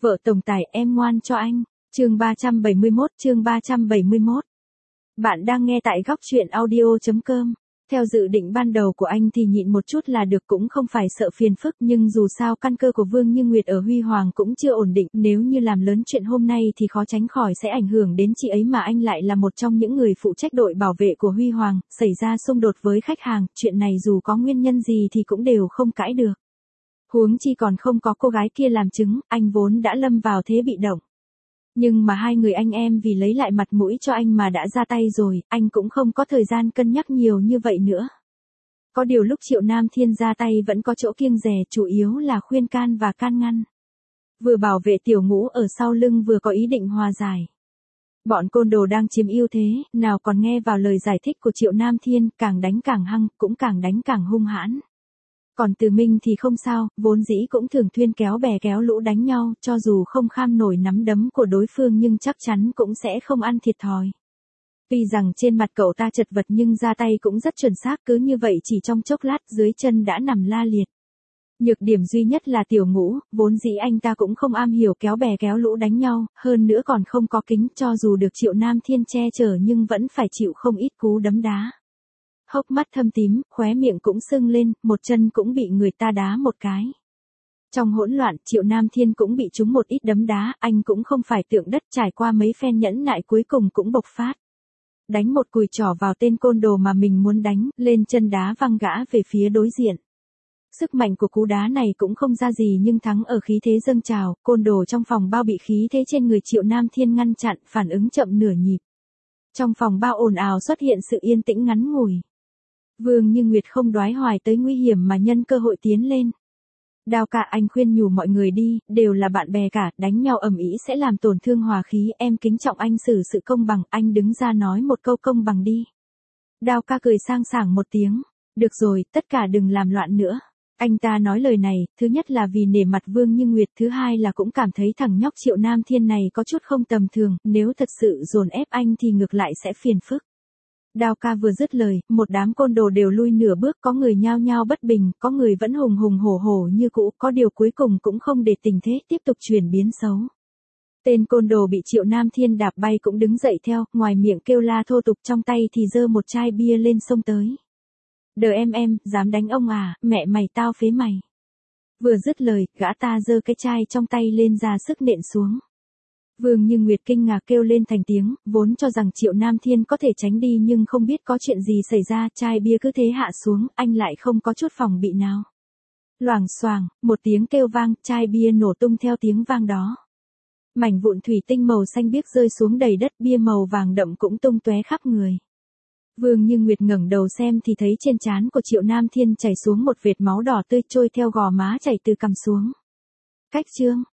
Vợ tổng tài em ngoan cho anh. Chương 371. Bạn đang nghe tại góc truyện audio.com. Theo dự định ban đầu của anh thì nhịn một chút là được, cũng không phải sợ phiền phức, nhưng dù sao căn cơ của Vương Như Nguyệt ở Huy Hoàng cũng chưa ổn định, nếu như làm lớn chuyện hôm nay thì khó tránh khỏi sẽ ảnh hưởng đến chị ấy, mà anh lại là một trong những người phụ trách đội bảo vệ của Huy Hoàng, xảy ra xung đột với khách hàng, chuyện này dù có nguyên nhân gì thì cũng đều không cãi được. Huống chi còn không có cô gái kia làm chứng, anh vốn đã lâm vào thế bị động. Nhưng mà hai người anh em vì lấy lại mặt mũi cho anh mà đã ra tay rồi, anh cũng không có thời gian cân nhắc nhiều như vậy nữa. Có điều lúc Triệu Nam Thiên ra tay vẫn có chỗ kiêng dè, chủ yếu là khuyên can và can ngăn. Vừa bảo vệ Tiểu Ngũ ở sau lưng, vừa có ý định hòa giải. Bọn côn đồ đang chiếm ưu thế, nào còn nghe vào lời giải thích của Triệu Nam Thiên, càng đánh càng hăng, cũng càng đánh càng hung hãn. Còn Từ Minh thì không sao, vốn dĩ cũng thường thuyên kéo bè kéo lũ đánh nhau, cho dù không kham nổi nắm đấm của đối phương nhưng chắc chắn cũng sẽ không ăn thiệt thòi. Tuy rằng trên mặt cậu ta chật vật nhưng ra tay cũng rất chuẩn xác, cứ như vậy chỉ trong chốc lát dưới chân đã nằm la liệt. Nhược điểm duy nhất là Tiểu Ngũ, vốn dĩ anh ta cũng không am hiểu kéo bè kéo lũ đánh nhau, hơn nữa còn không có kính, cho dù được Triệu Nam Thiên che chở nhưng vẫn phải chịu không ít cú đấm đá. Hốc mắt thâm tím, khóe miệng cũng sưng lên, một chân cũng bị người ta đá một cái. Trong hỗn loạn, Triệu Nam Thiên cũng bị trúng một ít đấm đá, anh cũng không phải tượng đất, trải qua mấy phen nhẫn nại cuối cùng cũng bộc phát. Đánh một cùi trỏ vào tên côn đồ mà mình muốn đánh, lên chân đá văng gã về phía đối diện. Sức mạnh của cú đá này cũng không ra gì nhưng thắng ở khí thế dâng trào, côn đồ trong phòng bao bị khí thế trên người Triệu Nam Thiên ngăn chặn, phản ứng chậm nửa nhịp. Trong phòng bao ồn ào xuất hiện sự yên tĩnh ngắn ngủi. Vương Như Nguyệt không đoái hoài tới nguy hiểm mà nhân cơ hội tiến lên. Đao ca, anh khuyên nhủ mọi người đi, đều là bạn bè cả, đánh nhau ầm ĩ sẽ làm tổn thương hòa khí, em kính trọng anh xử sự công bằng, anh đứng ra nói một câu công bằng đi. Đao ca cười sang sảng một tiếng, được rồi, tất cả đừng làm loạn nữa. Anh ta nói lời này, thứ nhất là vì nể mặt Vương Như Nguyệt, thứ hai là cũng cảm thấy thằng nhóc Triệu Nam Thiên này có chút không tầm thường, nếu thật sự dồn ép anh thì ngược lại sẽ phiền phức. Đao ca vừa dứt lời, một đám côn đồ đều lui nửa bước, có người nhao nhao bất bình, có người vẫn hùng hùng hổ hổ như cũ, có điều cuối cùng cũng không để tình thế tiếp tục chuyển biến xấu. Tên côn đồ bị Triệu Nam Thiên đạp bay cũng đứng dậy theo, ngoài miệng kêu la thô tục, trong tay thì giơ một chai bia lên xông tới. Đờ em, dám đánh ông à, mẹ mày tao phế mày. Vừa dứt lời, gã ta giơ cái chai trong tay lên ra sức nện xuống. Vương Như Nguyệt kinh ngạc kêu lên thành tiếng, vốn cho rằng Triệu Nam Thiên có thể tránh đi nhưng không biết có chuyện gì xảy ra, chai bia cứ thế hạ xuống, anh lại không có chút phòng bị nào. Loảng xoảng, một tiếng kêu vang, chai bia nổ tung theo tiếng vang đó. Mảnh vụn thủy tinh màu xanh biếc rơi xuống đầy đất, bia màu vàng đậm cũng tung tóe khắp người. Vương Như Nguyệt ngẩng đầu xem thì thấy trên trán của Triệu Nam Thiên chảy xuống một vệt máu đỏ tươi trôi theo gò má chảy từ cằm xuống. Cách chương